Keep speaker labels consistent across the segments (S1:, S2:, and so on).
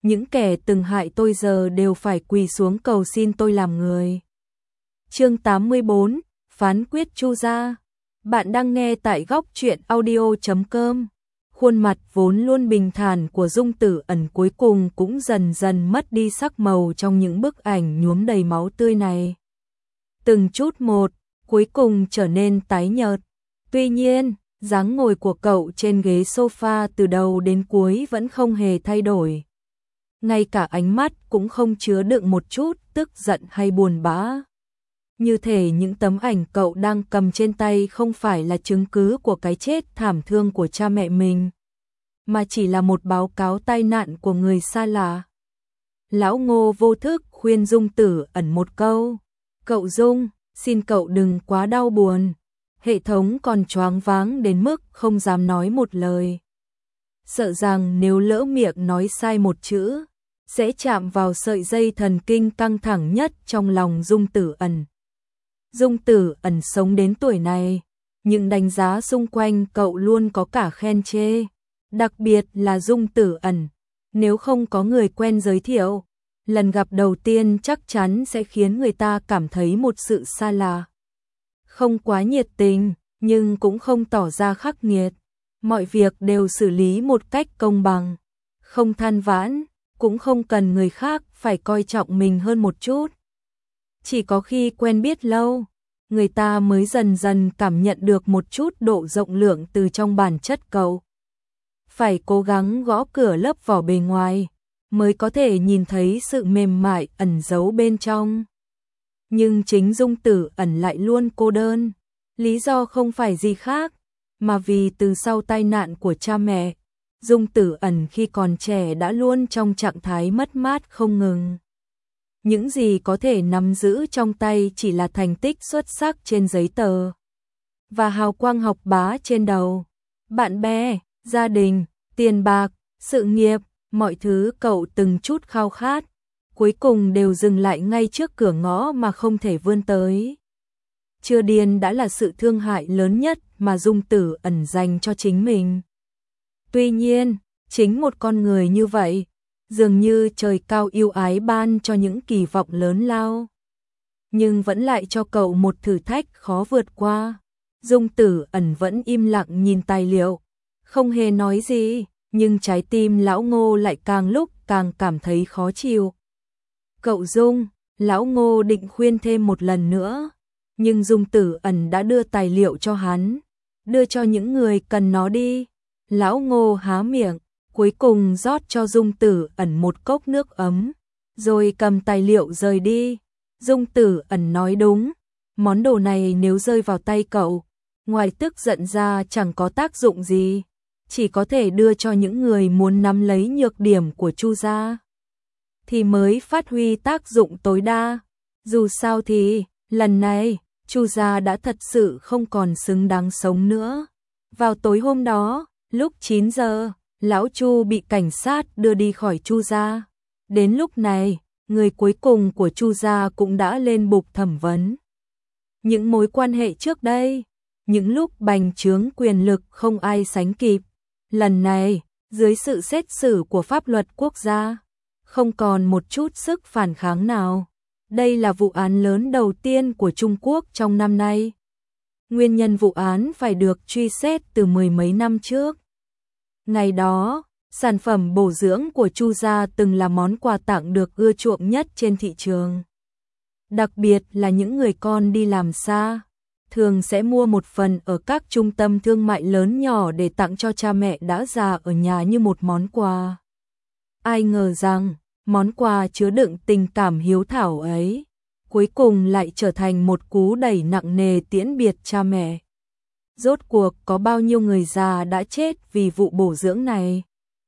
S1: những kẻ từng hại tôi giờ đều phải quỳ xuống cầu xin tôi làm người. Chương 84, phán quyết Chu gia. Bạn đang nghe tại góc truyện audio.com. Khuôn mặt vốn luôn bình thản của Dung Tử Ẩn cuối cùng cũng dần dần mất đi sắc màu trong những bức ảnh nhuốm đầy máu tươi này. Từng chút một, cuối cùng trở nên tái nhợt. Tuy nhiên, dáng ngồi của cậu trên ghế sofa từ đầu đến cuối vẫn không hề thay đổi. Ngay cả ánh mắt cũng không chứa đựng một chút tức giận hay buồn bã. Như thể những tấm ảnh cậu đang cầm trên tay không phải là chứng cứ của cái chết thảm thương của cha mẹ mình, mà chỉ là một báo cáo tai nạn của người xa lạ. Lão Ngô vô thức khuyên Dung Tử Ẩn một câu. Cậu Dung, xin cậu đừng quá đau buồn. Hệ thống còn choáng váng đến mức không dám nói một lời. Sợ rằng nếu lỡ miệng nói sai một chữ, sẽ chạm vào sợi dây thần kinh căng thẳng nhất trong lòng Dung Tử Ẩn. Dung Tử Ẩn sống đến tuổi này, những đánh giá xung quanh cậu luôn có cả khen chê. Đặc biệt là Dung Tử Ẩn, nếu không có người quen giới thiệu, lần gặp đầu tiên chắc chắn sẽ khiến người ta cảm thấy một sự xa lạ. Không quá nhiệt tình, nhưng cũng không tỏ ra khắc nghiệt. Mọi việc đều xử lý một cách công bằng, không than vãn, cũng không cần người khác phải coi trọng mình hơn một chút. Chỉ có khi quen biết lâu, người ta mới dần dần cảm nhận được một chút độ rộng lượng từ trong bản chất cậu. Phải cố gắng gõ cửa lớp vỏ bề ngoài, mới có thể nhìn thấy sự mềm mại ẩn giấu bên trong. Nhưng chính Dung Tử Ẩn lại luôn cô đơn. Lý do không phải gì khác, mà vì từ sau tai nạn của cha mẹ, Dung Tử Ẩn khi còn trẻ đã luôn trong trạng thái mất mát không ngừng. Những gì có thể nắm giữ trong tay chỉ là thành tích xuất sắc trên giấy tờ và hào quang học bá trên đầu. Bạn bè, gia đình, tiền bạc, sự nghiệp, mọi thứ cậu từng chút khao khát, cuối cùng đều dừng lại ngay trước cửa ngõ mà không thể vươn tới. Chưa điên đã là sự thương hại lớn nhất mà Dung Tử Ẩn dành cho chính mình. Tuy nhiên, chính một con người như vậy, dường như trời cao yêu ái ban cho những kỳ vọng lớn lao, nhưng vẫn lại cho cậu một thử thách khó vượt qua. Dung Tử Ẩn vẫn im lặng nhìn tài liệu, không hề nói gì, nhưng trái tim lão Ngô lại càng lúc càng cảm thấy khó chịu. Cậu Dung, lão Ngô định khuyên thêm một lần nữa, nhưng Dung Tử Ẩn đã đưa tài liệu cho hắn, đưa cho những người cần nó đi. Lão Ngô há miệng, cuối cùng rót cho Dung Tử Ẩn một cốc nước ấm, rồi cầm tài liệu rời đi. Dung Tử Ẩn nói đúng, món đồ này nếu rơi vào tay cậu, ngoài tức giận ra chẳng có tác dụng gì, chỉ có thể đưa cho những người muốn nắm lấy nhược điểm của Chu gia, thì mới phát huy tác dụng tối đa. Dù sao thì, lần này, Chu gia đã thật sự không còn xứng đáng sống nữa. Vào tối hôm đó, lúc 9 giờ, lão Chu bị cảnh sát đưa đi khỏi Chu gia. Đến lúc này, người cuối cùng của Chu gia cũng đã lên bục thẩm vấn. Những mối quan hệ trước đây, những lúc bành trướng quyền lực không ai sánh kịp, lần này, dưới sự xét xử của pháp luật quốc gia, không còn một chút sức phản kháng nào. Đây là vụ án lớn đầu tiên của Trung Quốc trong năm nay. Nguyên nhân vụ án phải được truy xét từ mười mấy năm trước. Ngày đó, sản phẩm bổ dưỡng của Chu gia từng là món quà tặng được ưa chuộng nhất trên thị trường. Đặc biệt là những người con đi làm xa, thường sẽ mua một phần ở các trung tâm thương mại lớn nhỏ để tặng cho cha mẹ đã già ở nhà như một món quà. Ai ngờ rằng, món quà chứa đựng tình cảm hiếu thảo ấy, cuối cùng lại trở thành một cú đẩy nặng nề tiễn biệt cha mẹ. Rốt cuộc có bao nhiêu người già đã chết vì vụ bổ dưỡng này?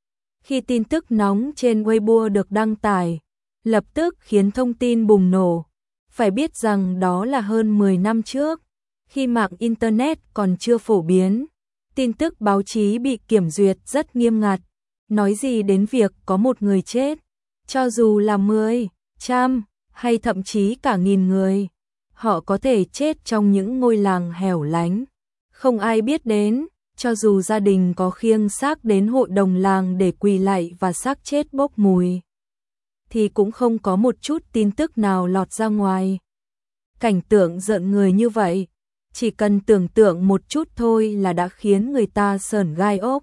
S1: Khi tin tức nóng trên Weibo được đăng tải, lập tức khiến thông tin bùng nổ. Phải biết rằng đó là hơn 10 năm trước, khi mạng Internet còn chưa phổ biến, tin tức báo chí bị kiểm duyệt rất nghiêm ngặt. Nói gì đến việc có một người chết, cho dù là 10, trăm, hay thậm chí cả nghìn người, họ có thể chết trong những ngôi làng hẻo lánh, không ai biết đến, cho dù gia đình có khiêng xác đến hội đồng làng để quỳ lạy và xác chết bốc mùi. thì cũng không có một chút tin tức nào lọt ra ngoài. Cảnh tượng rợn người như vậy, chỉ cần tưởng tượng một chút thôi là đã khiến người ta sởn gai ốc.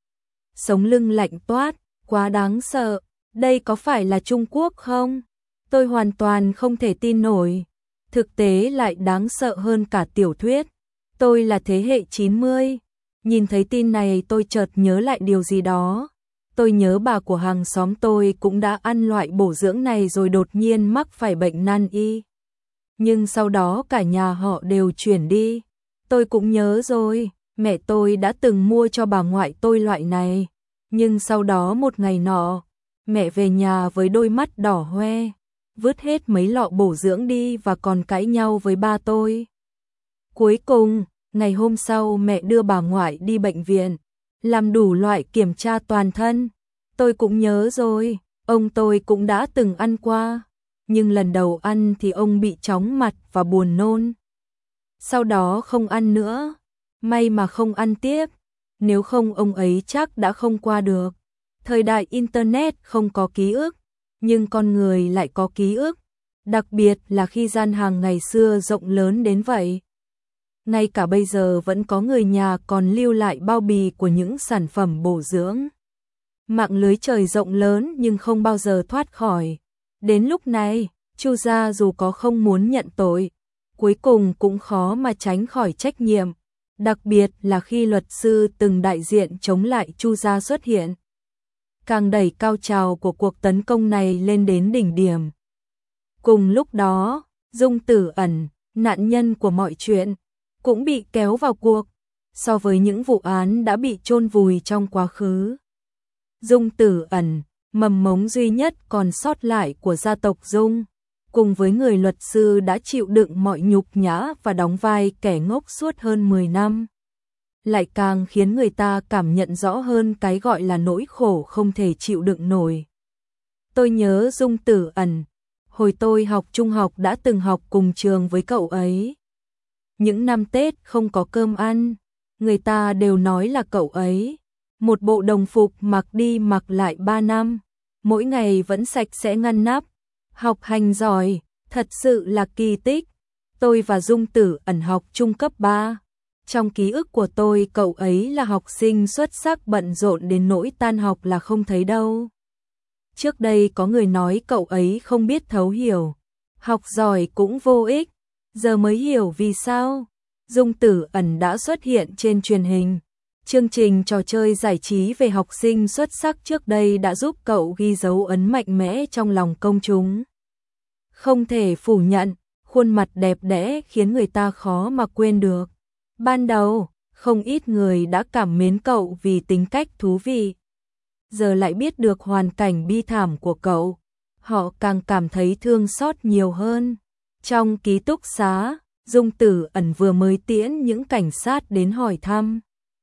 S1: Sống lưng lạnh toát, quá đáng sợ, đây có phải là Trung Quốc không? Tôi hoàn toàn không thể tin nổi. Thực tế lại đáng sợ hơn cả tiểu thuyết. Tôi là thế hệ 90. Nhìn thấy tin này tôi chợt nhớ lại điều gì đó. Tôi nhớ bà của hàng xóm tôi cũng đã ăn loại bổ dưỡng này rồi đột nhiên mắc phải bệnh nan y. Nhưng sau đó cả nhà họ đều chuyển đi. Tôi cũng nhớ rồi, mẹ tôi đã từng mua cho bà ngoại tôi loại này. Nhưng sau đó một ngày nọ, mẹ về nhà với đôi mắt đỏ hoe, vứt hết mấy lọ bổ dưỡng đi và còn cãi nhau với ba tôi. Cuối cùng, ngày hôm sau mẹ đưa bà ngoại đi bệnh viện, làm đủ loại kiểm tra toàn thân. Tôi cũng nhớ rồi, ông tôi cũng đã từng ăn qua. Nhưng lần đầu ăn thì ông bị chóng mặt và buồn nôn. Sau đó không ăn nữa, may mà không ăn tiếp, nếu không ông ấy chắc đã không qua được. Thời đại Internet không có ký ức, nhưng con người lại có ký ức, đặc biệt là khi gian hàng ngày xưa rộng lớn đến vậy. Ngay cả bây giờ vẫn có người nhà còn lưu lại bao bì của những sản phẩm bổ dưỡng. Mạng lưới trời rộng lớn nhưng không bao giờ thoát khỏi. Đến lúc này, Chu gia dù có không muốn nhận tội, cuối cùng cũng khó mà tránh khỏi trách nhiệm, đặc biệt là khi luật sư từng đại diện chống lại Chu gia xuất hiện. Càng đẩy cao trào của cuộc tấn công này lên đến đỉnh điểm. Cùng lúc đó, Dung Tử Ẩn, nạn nhân của mọi chuyện, cũng bị kéo vào cuộc, so với những vụ án đã bị chôn vùi trong quá khứ. Dung Tử Ẩn, mầm mống duy nhất còn sót lại của gia tộc Dung, cùng với người luật sư đã chịu đựng mọi nhục nhã và đóng vai kẻ ngốc suốt hơn 10 năm. Lại càng khiến người ta cảm nhận rõ hơn cái gọi là nỗi khổ không thể chịu đựng nổi. Tôi nhớ Dung Tử Ẩn, hồi tôi học trung học đã từng học cùng trường với cậu ấy. Những năm Tết không có cơm ăn, người ta đều nói là cậu ấy, một bộ đồng phục mặc đi mặc lại 3 năm, mỗi ngày vẫn sạch sẽ ngăn nắp, học hành giỏi, thật sự là kỳ tích. Tôi và Dung Tử Ẩn học trung cấp 3. Trong ký ức của tôi cậu ấy là học sinh xuất sắc bận rộn đến nỗi tan học là không thấy đâu. Trước đây có người nói cậu ấy không biết thấu hiểu, học giỏi cũng vô ích, giờ mới hiểu vì sao. Dung Tử Ẩn đã xuất hiện trên truyền hình. Chương trình trò chơi giải trí về học sinh xuất sắc trước đây đã giúp cậu ghi dấu ấn mạnh mẽ trong lòng công chúng. Không thể phủ nhận, khuôn mặt đẹp đẽ khiến người ta khó mà quên được. Ban đầu, không ít người đã cảm mến cậu vì tính cách thú vị. Giờ lại biết được hoàn cảnh bi thảm của cậu, họ càng cảm thấy thương xót nhiều hơn. Trong ký túc xá, Dung Tử Ẩn vừa mới tiễn những cảnh sát đến hỏi thăm.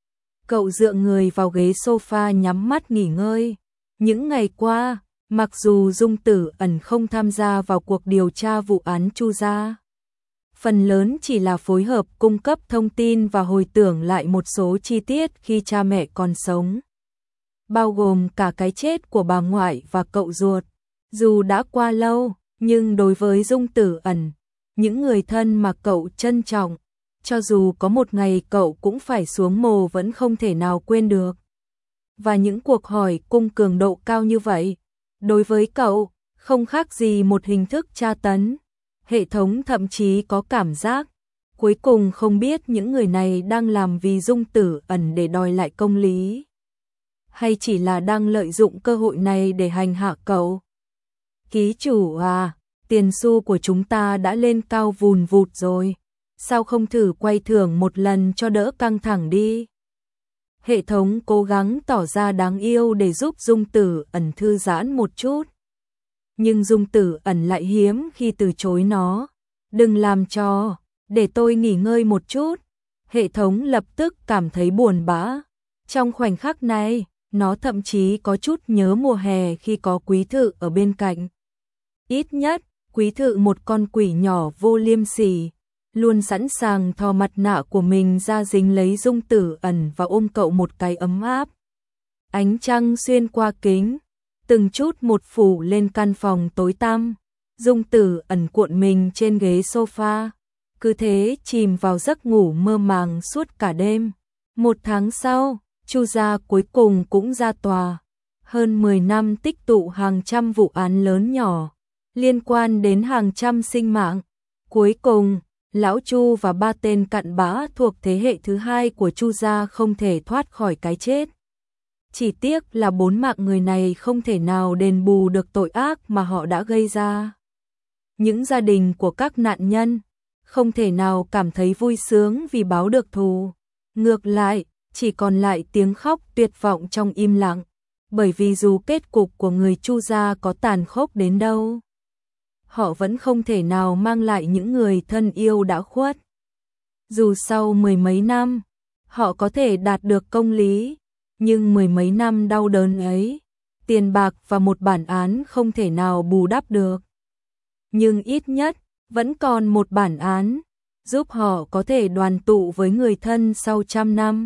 S1: Cậu dựa người vào ghế sofa nhắm mắt nghỉ ngơi. Những ngày qua, mặc dù Dung Tử Ẩn không tham gia vào cuộc điều tra vụ án Chu gia, phần lớn chỉ là phối hợp cung cấp thông tin và hồi tưởng lại một số chi tiết khi cha mẹ còn sống, bao gồm cả cái chết của bà ngoại và cậu ruột. Dù đã qua lâu, nhưng đối với Dung Tử Ẩn, những người thân mà cậu trân trọng, cho dù có một ngày cậu cũng phải xuống mồ vẫn không thể nào quên được. Và những cuộc hỏi cung cường độ cao như vậy, đối với cậu, không khác gì một hình thức tra tấn. Hệ thống thậm chí có cảm giác, cuối cùng không biết những người này đang làm vì Dung Tử Ẩn để đòi lại công lý, hay chỉ là đang lợi dụng cơ hội này để hành hạ cậu. Ký chủ à, tiền xu của chúng ta đã lên cao vùn vụt rồi, sao không thử quay thưởng một lần cho đỡ căng thẳng đi. Hệ thống cố gắng tỏ ra đáng yêu để giúp Dung Tử Ẩn thư giãn một chút. Nhưng Dung Tử Ẩn lại hiếm khi từ chối nó. Đừng làm cho, để tôi nghỉ ngơi một chút. Hệ thống lập tức cảm thấy buồn bã. Trong khoảnh khắc này, nó thậm chí có chút nhớ mùa hè khi có quý thự ở bên cạnh. Ít nhất, quý thự một con quỷ nhỏ vô liêm sỉ, luôn sẵn sàng thò mặt nạ của mình ra dính lấy Dung Tử Ẩn và ôm cậu một cái ấm áp. Ánh trăng xuyên qua kính, từng chút một phủ lên căn phòng tối tăm. Dung Tử Ẩn cuộn mình trên ghế sofa, cứ thế chìm vào giấc ngủ mơ màng suốt cả đêm. 1 tháng sau, Chu gia cuối cùng cũng ra tòa. Hơn 10 năm tích tụ hàng trăm vụ án lớn nhỏ, liên quan đến hàng trăm sinh mạng. Cuối cùng, lão Chu và 3 tên cặn bã thuộc thế hệ thứ 2 của Chu gia không thể thoát khỏi cái chết. Chỉ tiếc là 4 mạng người này không thể nào đền bù được tội ác mà họ đã gây ra. Những gia đình của các nạn nhân không thể nào cảm thấy vui sướng vì báo được thù. Ngược lại, chỉ còn lại tiếng khóc tuyệt vọng trong im lặng. Bởi vì dù kết cục của người Chu gia có tàn khốc đến đâu, họ vẫn không thể nào mang lại những người thân yêu đã khuất. Dù sau 10 mấy năm, họ có thể đạt được công lý, nhưng 10 mấy năm đau đớn ấy, tiền bạc và một bản án không thể nào bù đắp được. Nhưng ít nhất, vẫn còn một bản án, giúp họ có thể đoàn tụ với người thân sau 100 năm.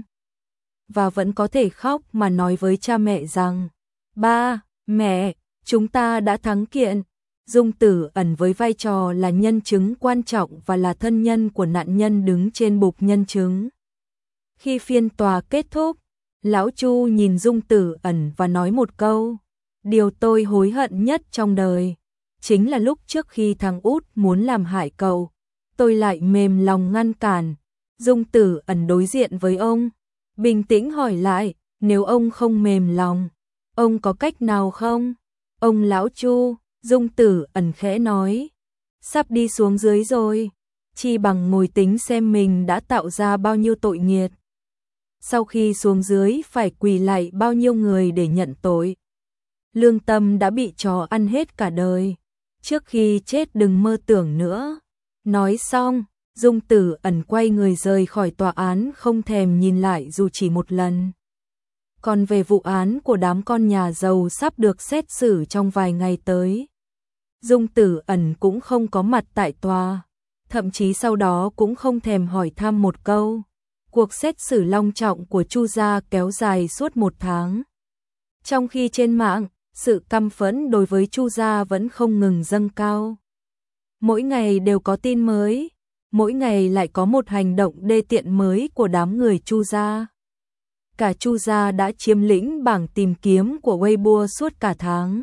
S1: Và vẫn có thể khóc mà nói với cha mẹ rằng, ba, mẹ, chúng ta đã thắng kiện. Dung Tử Ẩn với vai trò là nhân chứng quan trọng và là thân nhân của nạn nhân đứng trên bục nhân chứng. Khi phiên tòa kết thúc, lão Chu nhìn Dung Tử Ẩn và nói một câu, điều tôi hối hận nhất trong đời, chính là lúc trước khi thằng út muốn làm hại cậu, tôi lại mềm lòng ngăn cản. Dung Tử Ẩn đối diện với ông, bình tĩnh hỏi lại, nếu ông không mềm lòng, ông có cách nào không? Ông lão Chu, Dung Tử Ẩn khẽ nói, sắp đi xuống dưới rồi, chi bằng ngồi tính xem mình đã tạo ra bao nhiêu tội nghiệt. Sau khi xuống dưới phải quỳ lạy bao nhiêu người để nhận tội. Lương tâm đã bị chó ăn hết cả đời, trước khi chết đừng mơ tưởng nữa. Nói xong, Dung Tử Ẩn quay người rời khỏi tòa án không thèm nhìn lại dù chỉ một lần. Còn về vụ án của đám con nhà giàu sắp được xét xử trong vài ngày tới, Dung Tử Ẩn cũng không có mặt tại tòa, thậm chí sau đó cũng không thèm hỏi thăm một câu. Cuộc xét xử long trọng của Chu gia kéo dài suốt 1 tháng. Trong khi trên mạng, sự căm phẫn đối với Chu gia vẫn không ngừng dâng cao. Mỗi ngày đều có tin mới, mỗi ngày lại có một hành động đê tiện mới của đám người Chu gia. Cả Chu gia đã chiếm lĩnh bảng tìm kiếm của Weibo suốt cả tháng.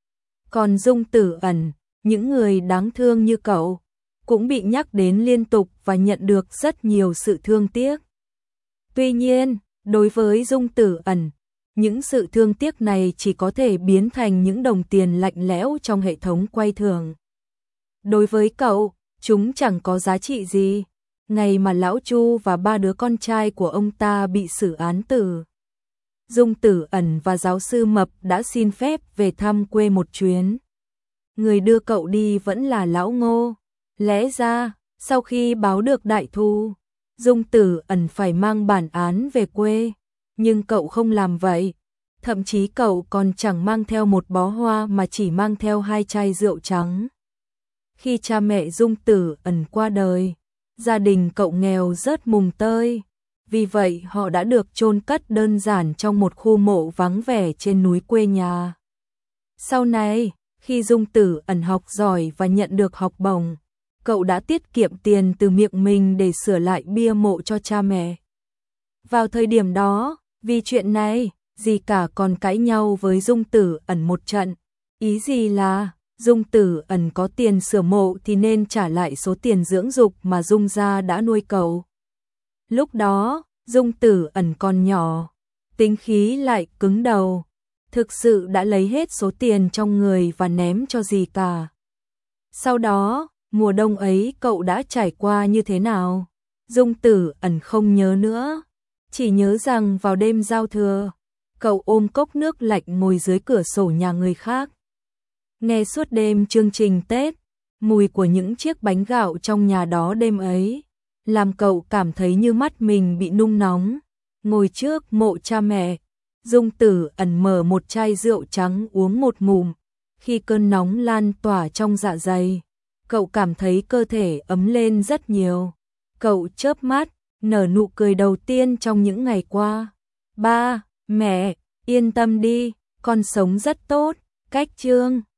S1: Còn Dung Tử Ẩn, những người đáng thương như cậu, cũng bị nhắc đến liên tục và nhận được rất nhiều sự thương tiếc. Tuy nhiên, đối với Dung Tử Ẩn, những sự thương tiếc này chỉ có thể biến thành những đồng tiền lạnh lẽo trong hệ thống quay thưởng. Đối với cậu, chúng chẳng có giá trị gì. Ngày mà lão Chu và 3 đứa con trai của ông ta bị xử án tử, Dung Tử Ẩn và giáo sư Mập đã xin phép về thăm quê một chuyến. Người đưa cậu đi vẫn là lão Ngô. Lẽ ra, sau khi báo được đại thù, Dung Tử Ẩn phải mang bản án về quê, nhưng cậu không làm vậy. Thậm chí cậu còn chẳng mang theo một bó hoa mà chỉ mang theo 2 chai rượu trắng. Khi cha mẹ Dung Tử Ẩn qua đời, gia đình cậu nghèo rớt mùng tơi. Vì vậy họ đã được chôn cất đơn giản trong một khu mộ vắng vẻ trên núi quê nhà. Sau này, khi Dung Tử Ẩn học giỏi và nhận được học bổng, cậu đã tiết kiệm tiền từ miệng mình để sửa lại bia mộ cho cha mẹ. Vào thời điểm đó, vì chuyện này, dì cả còn cãi nhau với Dung Tử Ẩn một trận. Ý gì là, Dung Tử Ẩn có tiền sửa mộ thì nên trả lại số tiền dưỡng dục mà Dung gia đã nuôi cậu. Lúc đó, Dung Tử Ẩn còn nhỏ, tính khí lại cứng đầu, thực sự đã lấy hết số tiền trong người và ném cho dì cả. Sau đó, mùa đông ấy cậu đã trải qua như thế nào? Dung Tử Ẩn không nhớ nữa, chỉ nhớ rằng vào đêm giao thừa, cậu ôm cốc nước lạnh ngồi dưới cửa sổ nhà người khác. Nghe suốt đêm chương trình Tết, mùi của những chiếc bánh gạo trong nhà đó đêm ấy, làm cậu cảm thấy như mắt mình bị nung nóng. Ngồi trước mộ cha mẹ, Dung Tử Ẩn mở một chai rượu trắng uống một ngụm. Khi cơn nóng lan tỏa trong dạ dày, cậu cảm thấy cơ thể ấm lên rất nhiều. Cậu chớp mắt, nở nụ cười đầu tiên trong những ngày qua. Ba, mẹ, yên tâm đi, con sống rất tốt, Cách chương